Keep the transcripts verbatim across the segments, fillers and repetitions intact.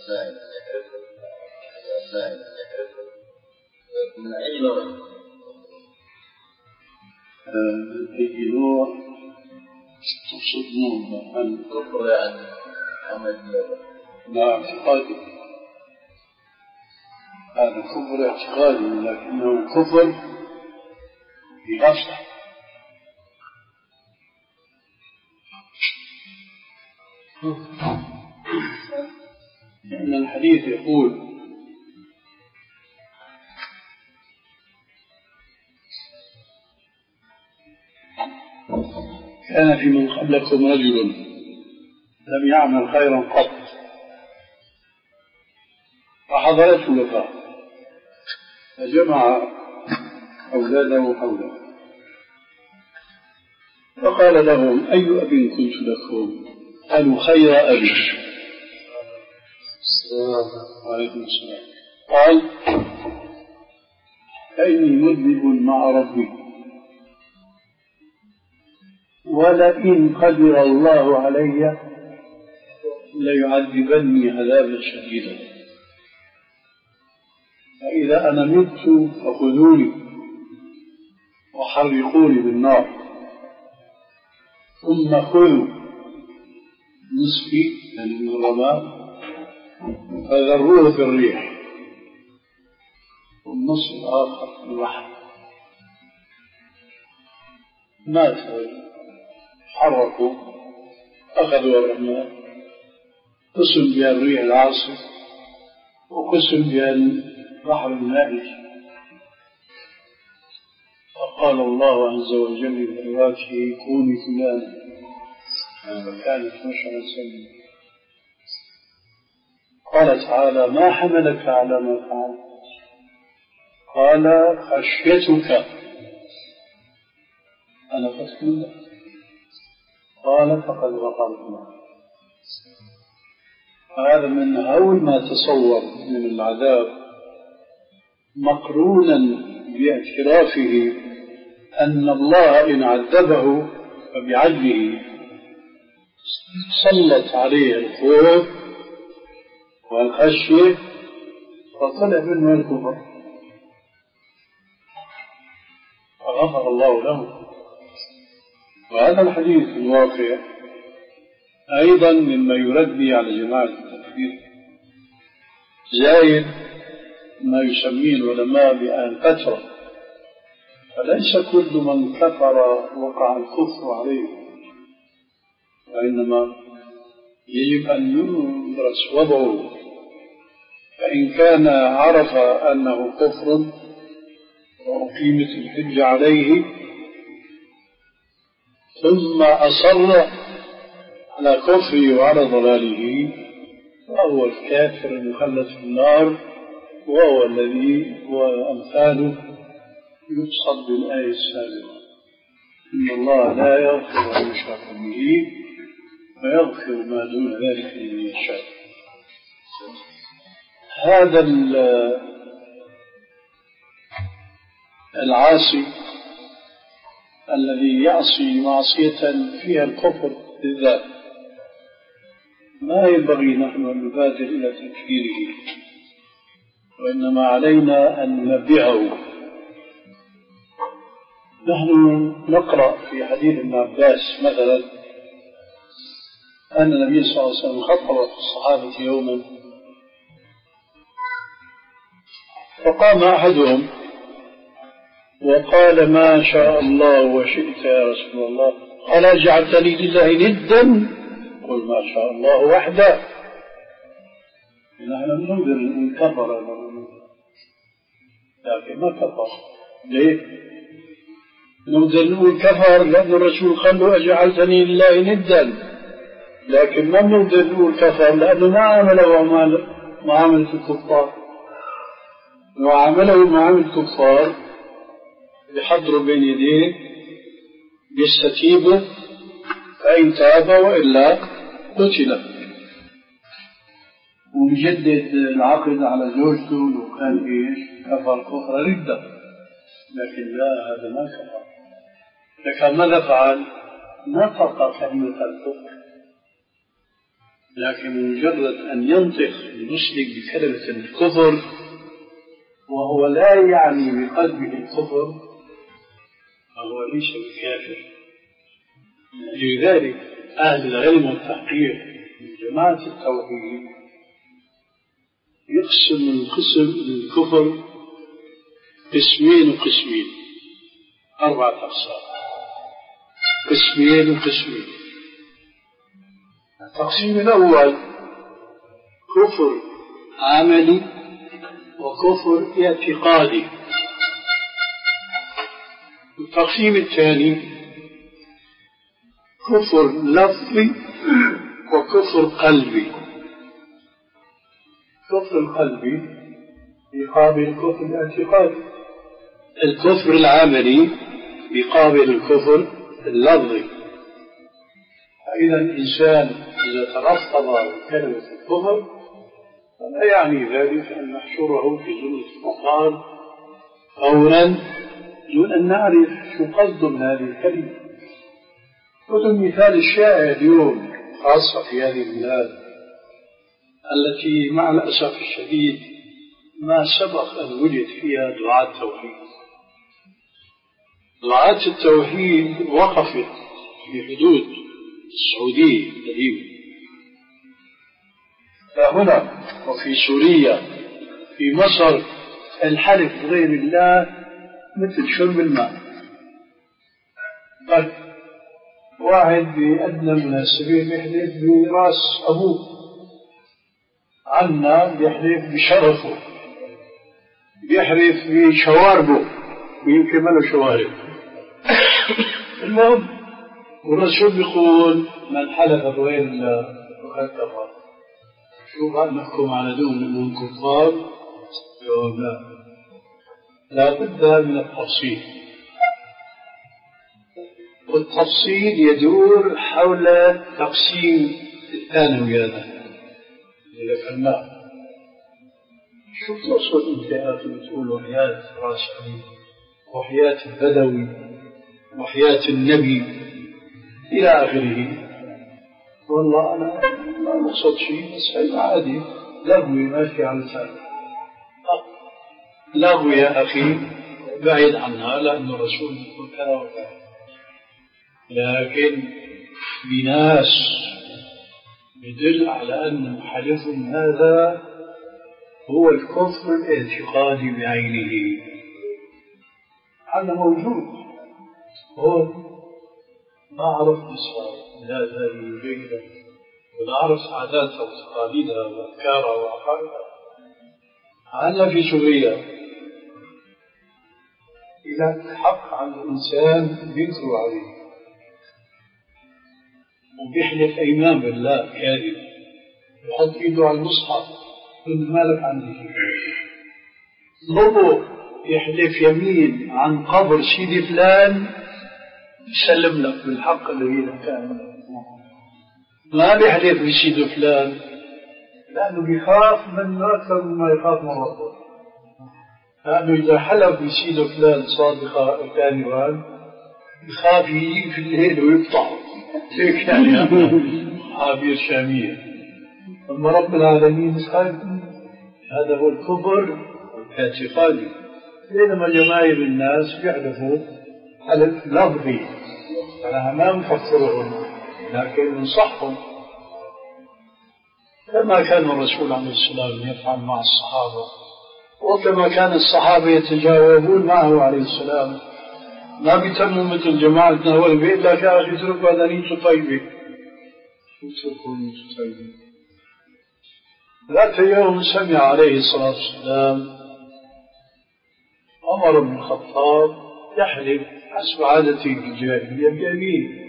من أي نوع؟ أي نوع تقصد نوع الكفر يعني عمل لا اعتقادي، هذا كفر اعتقادي لكنه كفر بغفلة. لأن الحديث يقول كان في من قبلكم رجل لم يعمل خيرا قط فحضرته الوفاة فجمع أولاده حوله فقال لهم أي أب كنت لكم؟ قالوا خير أبي. وعليكم السلام. قال فإني مذنب مع ربي ولئن قدر الله علي ليعذبني عذابا شديدا، فإذا أنا مت فخذوني وحرقوني بالنار ثم خذوا نصفي من الرماد فذروه في الريح والنصف الآخر في البحر. مات حركوا أخذوا الرماد قسم بها الريح العاصف وقسم بها البحر المائي. فقال الله عز وجل لذراته كوني فلانا فكانت مشعرا سليما. قال تعالى ما حملك على ما فعلت؟ قال خشيتك أنا فتحنا. قال فقد غفرت له. هذا من هول ما تصور من العذاب مقرونا باعترافه أن الله إن عذبه فبعدله سلط عليه الخوف والخشية فطلع منه الكفر فغفر الله له. وهذا الحديث الواقع أيضا مما يربي على جماعة التكفير، زائد ما يسميه العلماء بأن فترة، فليس كل من كفر وقع الكفر عليه، وإنما يجب أن يدرس وضعه، فإن كان عرف أنه كفر وأقيمت الحجة عليه ثم أصر على كفره وعلى ضلاله فهو الكافر المخلد في النار، وهو الذي وأمثاله يقصد بالآية السابقة إن الله لا يغفر أن يشرك به ويغفر ما دون ذلك لمن يشاء. هذا العاصي الذي يعصي معصية فيها الكفر بالذات ما ينبغي نحن أن نبادر إلى تكفيره، وإنما علينا أن ننبهه. نحن نقرأ في حديث ابن عباس مثلا أن النبي صلى الله عليه وسلم خطب الصحابة يوما فقام أحدهم وقال ما شاء الله وشئت يا رسول الله، قال جعلتني لله ندا؟ قل ما شاء الله وحده. نحن ننظر أن كفر لكن ما كفر. ليه؟ ننظر أن كفر لأن الرسول قال له أجعلتني لله ندا، لكن ما ننظر أن كفر لأنه ما عمله معاملة الكفار، وعمله معاملة الكفار بحضر بين يديه يستتيبه فإن تاب وإلا قتل، ويجدد العقد على زوجته لو كان إيش كفر كفر ردة، لكن لا هذا ما كفر. لكن ماذا فعل؟ نطق كلمة الكفر لكن مجرد أن ينطق المشرك بكلمة الكفر وهو لا يعني بقلبه الكفر فهو ليس بكافر. لذلك أهل العلم والتحقيق من جماعة التوحيد يقسم القسم الكفر قسمين وقسمين، أربعة أقسام، قسمين وقسمين. التقسيم الأول كفر عملي وكفر اعتقادي. التقسيم الثاني كفر لفظي وكفر قلبي. الكفر القلبي يقابل الكفر الاعتقادي، الكفر العملي يقابل الكفر اللفظي. فإذا الإنسان إذا تلفظ بكلمة الكفر فلا يعني ذلك أن نحشره في زمرة الكفار فورا دون أن نعرف شو قصده من هذه الكلمة. والمثال الشائع اليوم خاصة في هذه البلاد التي مع الأسف الشديد ما سبق أن وجد فيها دعاة التوحيد. دعاة التوحيد وقفت في حدود السعودية القديمة، فهنا وفي سوريا في مصر الحلف بغير الله مثل شرب الماء. طيب واحد بأدنى مناسبة بيحلف براس أبوه، عنا بيحلف بشرفه، بيحلف بشواربه ويمكن ما له شوارب. المهم والرسول بيقول من حلف بغير الله فقد كفر. شو قال نحكم على دون انهم كفار؟ جواب لا، لا بد من التفصيل، والتفصيل يدور حول تقسيم الثانوي هذا اللي ذكرناه. شو تقصد انت اخي تقول وحياة راس علي وحياة البدوي وحياة النبي إلى آخره؟ والله أنا ما مقصد شيء، بس هي عادي لغوي ماشي على لساني. لغوي يا أخي بعيد عنها، لأن الرسول يقول كذا وكذا، لكن بناس يدل على أن حلفهم هذا هو الكفر الاعتقادي بعينه. هذا موجود. هو ما أعرف إسرائيل بلاد هذه جيدة، ولا أعرف عاداتها وتقاليدها وأفكارها وعقائدها. عندنا في سوريا إذا حق عن الإنسان بينكروا عليه وبيحلف أيمان بالله كاذب، يحط إيده على المصحف يقول مالك عندي شيء. ضبه يحلف يمين عن قبر سيدي فلان يسلم لك بالحق الذي كان، ما بيحلف بسيد فلان لأنه بيخاف منه أكثر مما يخاف من ربه. لأنه إذا حلف بسيد فلان صادقة كاذبا يخاف يجي في الليل ويقطع هيك يعني عابير شامية. أما رب العالمين مش خايف. هذا هو الكفر الاعتقادي. بينما جماهير الناس بيحلفوا حلف لفظي، فأنا ما نكفرهم لكن ننصحهم كما كان الرسول عليه السلام يفعل مع الصحابة، وكما كان الصحابة يتجاوبون معه عليه السلام. ما بيتموا مثل جماعتنا هو البيت لك يا أخي اتركوا هذا نيته طيبة. اتركوا نيته طيبة. ذات يوم سمع عليه الصلاة والسلام عمر بن الخطاب يحلف حسب عادته في الجاهلية بيمين،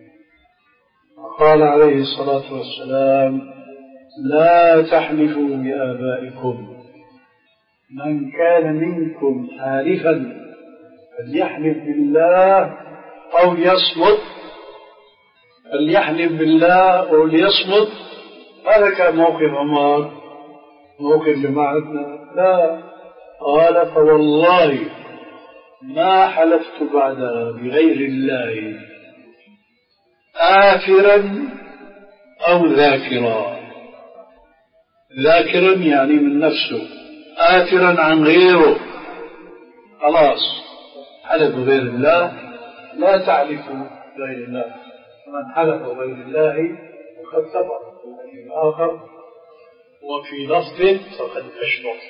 قال عليه الصلاة والسلام لا تحلفوا بآبائكم، من كان منكم حالفا فليحلف بالله أو ليصمت، فليحلف بالله أو ليصمت. هذا كان موقف عمر، موقف جماعتنا لا. قال فوالله ما حلفت بعدها بغير الله آثرا أو ذاكرا. ذاكرا يعني من نفسه، آثرا عن غيره. خلاص حلف غير الله لا تعرفوا غير الله، ومن حلف غير الله فقد كفر في الآخر، وفي لفظ فقد أشرك.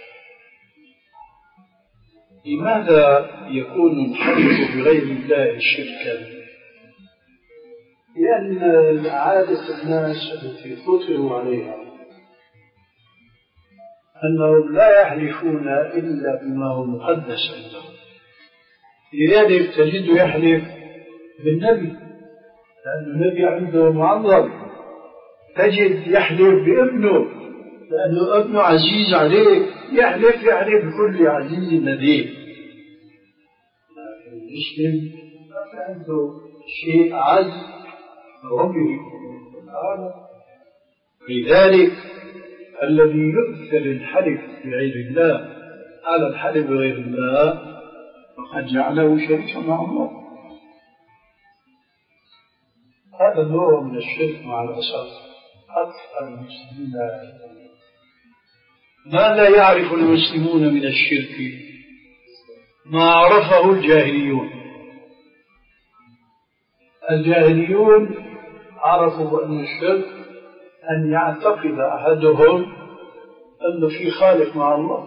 لماذا يكون الحلف بغير الله شركا؟ لأن عادة الناس التي فطروا عليها أنهم لا يحلفون إلا بما هو مقدس عندهم. لذلك تجد يحلف بالنبي لأن النبي عنده معظم، تجد يحلف بابنه لأنه ابنه عزيز عليه، يحلف يحلف بكل عزيز نديم. لكن المسلم ما عنده شيء أعز من ربه تعالى. لذلك الذي يؤثر الحلف بغير الله على الحلف بغير الله فقد جعله شريكا مع الله. هذا نوع من الشرك مع الأسف أكثر المسلمين لا يعرفون. ما لا يعرف المسلمون من الشرك ما عرفه الجاهليون. الجاهليون عرفوا أن الشرك أن يعتقد أحدهم أنه في خالق مع الله،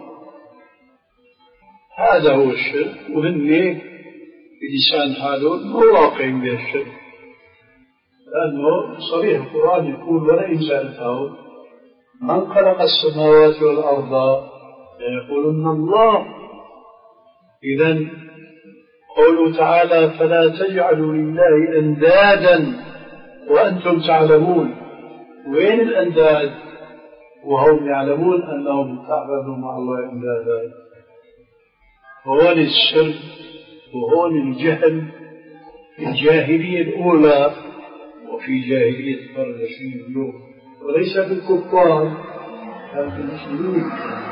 هذا هو الشرك، وهن بلسان حالهم مو واقعين بالشرك، لأنه صريح القرآن يقول ولئن سألتهم من خلق السماوات والأرض ليقولن الله. إذن قوله تعالى فلا تجعلوا لله أندادا وأنتم تعلمون. وين الأنداد وهم يعلمون أنهم تعبدوا مع الله أندادا؟ هون الشرك وهون الجهل في الجاهلية الأولى وفي جاهلية الفردشين اليوم، وليس في الكفار بل في المسلمين.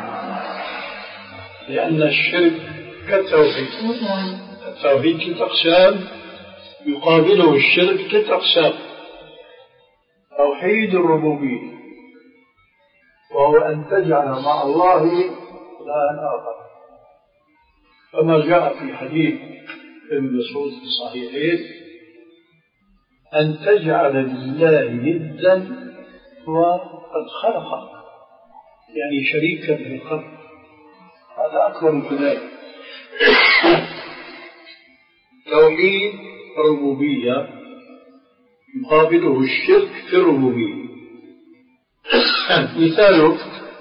لأن الشرك كالتوحيد، التوحيد ثلاث أقسام يقابله الشرك ثلاث أقسام. توحيد الربوبية وهو أن تجعل مع الله إلها آخر، كما جاء في حديث ابن مسعود في الصحيحين أن تجعل لله ندا وقد خلقك، يعني شريكا في الخلق، هذا أكبر من ذلك. توحيد الربوبية يقابله الشرك في الربوبية. مثاله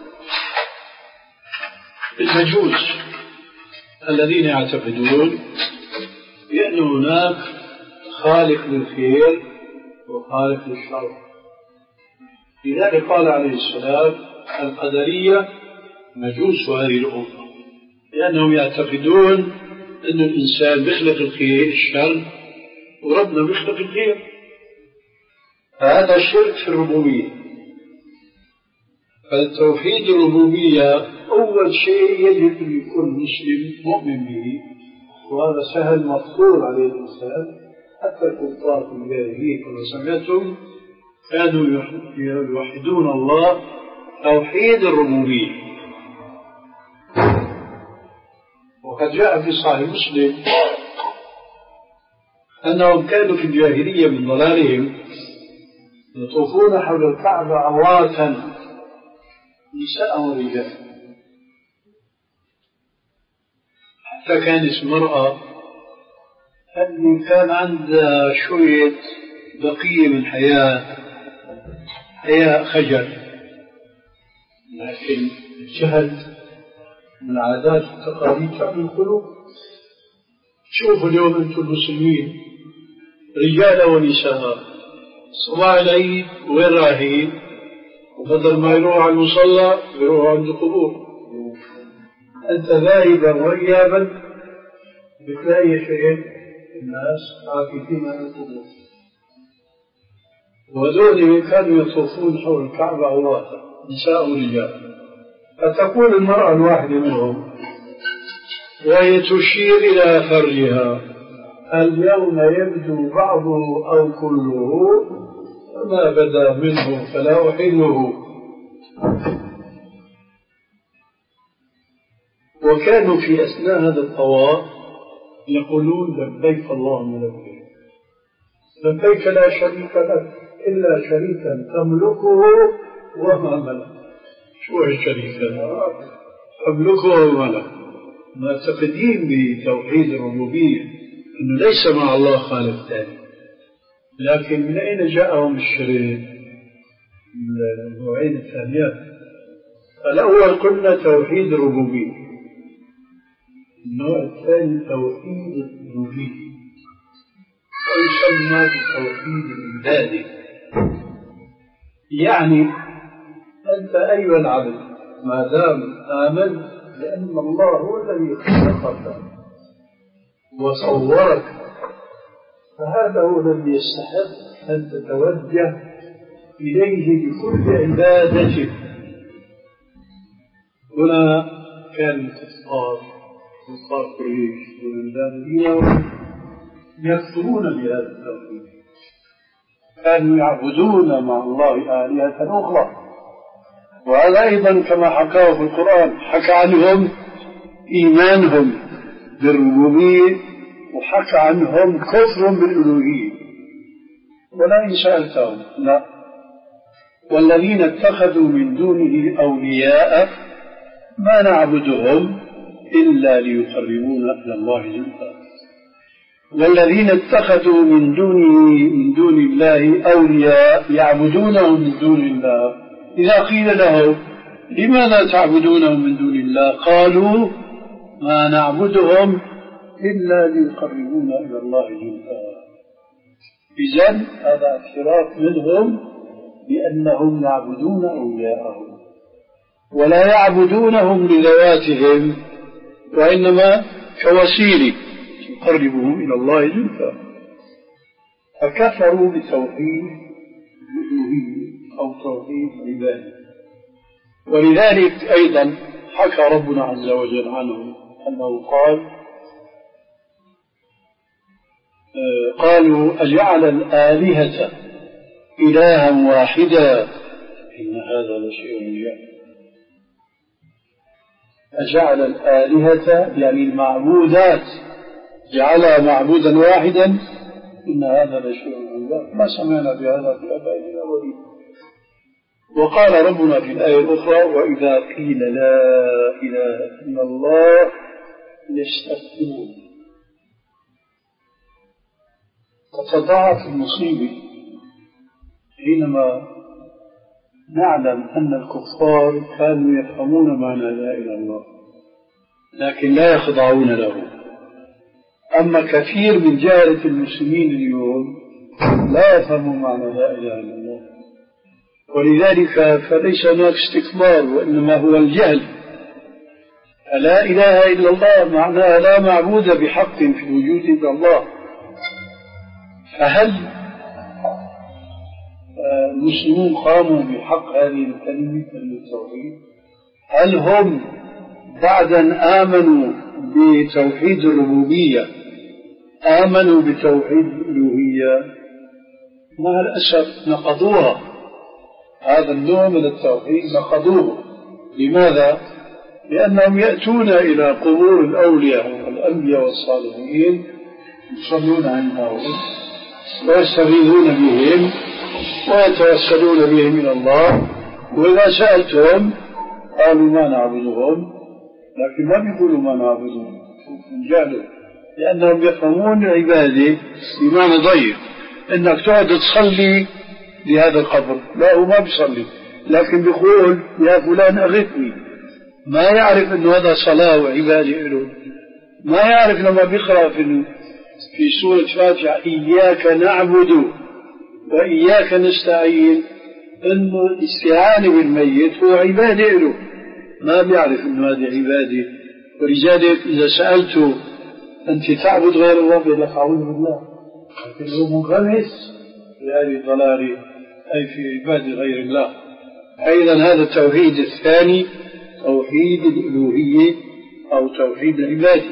المجوس الذين يعتقدون بأن هناك خالق للخير وخالق للشر. لذلك قال عليه السلام القدرية مجوس هذه الأمة، لأنهم يعتقدون أن الإنسان بيخلق الخير الشر وربنا بيخلق الخير، فهذا الشرك في الربوبية. فالتوحيد الربوبية أول شيء يجب أن يكون مسلم مؤمن به، وهذا سهل مفضول عليه الإنسان. حتى الكفار في الجاهلية كما سمعتم كانوا يوحدون الله توحيد الربوبية. وقد جاء في صحيح مسلم أنهم كانوا في الجاهلية من ضلالهم يطوفون حول الكعبة عراة نساء ورجال، حتى كانت المرأة اللي كان عندها شوية بقية من حياة حياة خجل، لكن الجهل من عادات التقاليد تعمل القلوب. شوفوا اليوم أنتم المسلمين رجال ونساء صباح العيد وين رايحين؟ وبدل ما يروحوا على المصلى يروحوا عند القبور. أنت ذاهبا وإيابا بتلاقي شيء الناس عاكفين عن القبور، وهذول كانوا يطوفون حول الكعبة عراة نساء ورجال. فتقول المرأة الواحدة منهم وهي تشير إلى فرجها اليوم يبدو بعضه أو كله وما بدا منه فلا أحله. وكانوا في أثناء هذا الطواف يقولون لبيك اللهم لبيك، لبيك لا شريك لك إلا شريكا تملكه وما ملك. شو الشريكا؟ تملكه وما ملك. معتقدين بتوحيد الربوبية أنه ليس مع الله خالق ثاني، لكن من أين جاءهم الشريك؟ من النوعين الثانيات. الأول قلنا توحيد الربوبية، النوع الثاني توحيد الألوهية، ويسمى بتوحيد العبادة. يعني أنت أيها العبد ما دام آمنت لأن الله هو الذي خلقك وصورك، فهذا هو الذي يستحق أن تتوجه إليه بكل عبادتك. هنا كان الكفار كفار قريش والبابليين يكفرون بهذا التوحيد، كانوا يعبدون مع الله آلهة أخرى. وهذا أيضا كما حكاه في القرآن، حكى عنهم إيمانهم بالربوبية وحكى عنهم كفر بالألوهية. ولا إن سألتهم لا، والذين اتخذوا من دونه أولياء ما نعبدهم إلا ليقربونا إلى الله زلفى. والذين اتخذوا من دونه من دون الله أولياء يعبدونهم من دون الله، إذا قيل لهم لماذا تعبدونهم من دون الله قالوا ما نعبدهم إلا ليقربونا إلى الله زلفى. إذن هذا اعتراف منهم بأنهم يعبدون أولياءهم ولا يعبدونهم لذواتهم، وإنما كوسيلة تقربهم إلى الله زلفى. فكفروا بتوحيد الألوهية أو توحيد العبادة. ولذلك أيضا حكى ربنا عز وجل عنهم أنه قال قالوا أجعل الآلهة إلها واحدا إن هذا لشيء عجاب. أجعل الآلهة يعني المعبودات جعلها معبودا واحدا إن هذا لشيء عجاب، ما سمعنا بهذا في آبائنا الأولين. وقال ربنا في الآية الأخرى وإذا قيل لا إله إلا الله يستكبرون. تتضاعف المصيبة حينما نعلم أن الكفار كانوا يفهمون معنى لا إله إلا الله لكن لا يخضعون له. أما كثير من جاهلة المسلمين اليوم لا يفهمون معنى لا إله إلا الله، ولذلك فليس هناك استكبار وإنما هو الجهل. لا إله إلا الله معناها لا معبود بحق في الوجود إلا الله. فهل المسلمون قاموا بحق هذه الكلمة التوحيد؟ هل هم بعد أن آمنوا بتوحيد الربوبية آمنوا بتوحيد الألوهية؟ مع الأسف نقضوها. هذا النوع من التوحيد نقضوه. لماذا؟ لأنهم يأتون إلى قبور الأولياء والأنبياء والصالحين يصلون عنها ويستغيثون بهم ويتوسلون بهم إلى الله، وإذا سألتهم قالوا ما نعبدهم، لكن ما بيقولوا ما نعبدهم جهلوا، لأنهم يفهمون العبادة بمعنى ضيق، إنك تقعد تصلي لهذا القبر. لا، هو ما بيصلي لكن بيقول يا فلان أغثني. ما يعرف إنه هذا صلاة وعبادة له. ما يعرف لما بيقرأ في في سورة فاتحة إياك نعبد وإياك نستعين إنه الاستعانة بالميت هو عبادة له. ما بيعرف إنه هذه عبادة. ولذلك إذا سألته أنت تعبد غير الله بيقول لك أعوذ بالله، لكن هو منغمس في هذه الضلال أي في عبادة غير الله. أيضا هذا التوحيد الثاني توحيد الألوهية أو توحيد العبادة.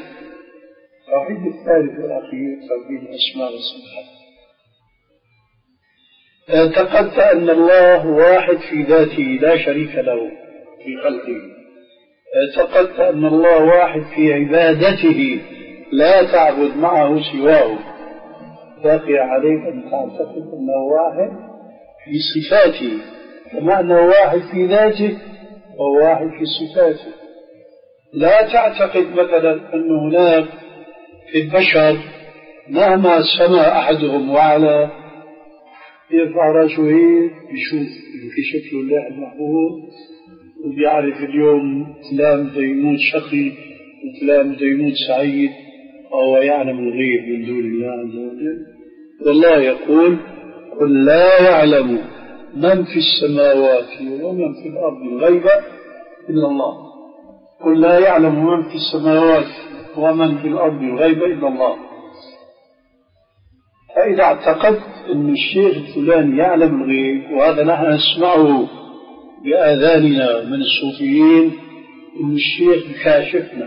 التوحيد الثالث والأخير توحيد الأسماء والصفات. اعتقدت أن الله واحد في ذاته لا شريك له في خلقه، اعتقدت أن الله واحد في عبادته لا تعبد معه سواه، باقي عليك أن تعتقد أنه واحد في صفاته كما أنه واحد في ذاته وواحد في صفاته. لا تعتقد مثلا أن هناك في البشر مهما سمى أحدهم وعلى يرفع راسه هيك بيشوف يكشف له اللوح المحفوظ وبيعرف اليوم فلان بده يموت شقي وفلان بده يموت سعيد، وهو يعلم الغيب من دون الله عز وجل. والله يقول قل لا يعلم من في السماوات ومن في الأرض الغيب إلا الله. قل لا يعلم من في السماوات ومن في الأرض الغيب إلا الله. فإذا اعتقدت أن الشيخ الفلاني يعلم الغيب، وهذا نحن نسمعه بآذاننا من الصوفيين، أن الشيخ كاشفنا،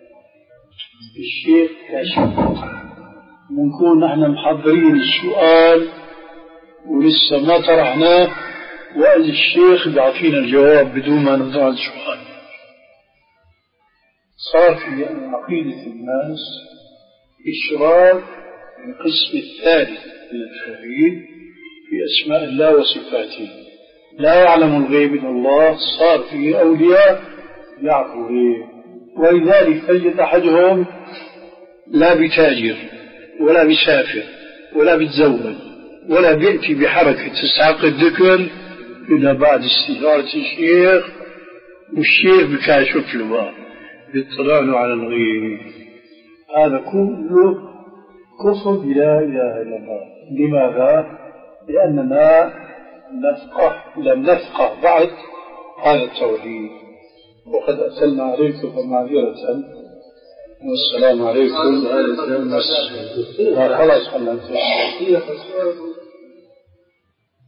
الشيخ كاشفنا، ونكون نحن محضرين السؤال ولسه ما طرحناه وقال الشيخ بيعطينا الجواب بدون ما نرجع السؤال. صار في عقيدة الناس إشراك القسم الثالث من التوحيد في أسماء الله وصفاته. لا يعلم الغيب إلا الله، صار فيه أولياء يعرفوا الغيب، ولذلك تجد أحدهم لا بتاجر ولا بسافر ولا بتزوج ولا بيأتي بحركة تستحق الذكر إلا بعد استشارة الشيخ، والشيخ بكاشف له بيطلع على الغيب. هذا كله كفر بلا إله إلا الله. لماذا؟ لأننا نفقه لم نفقه بعد هذا التوحيد، وقد أسلنا عليكم فمعذرة والسلام عليكم. خلاص خلنا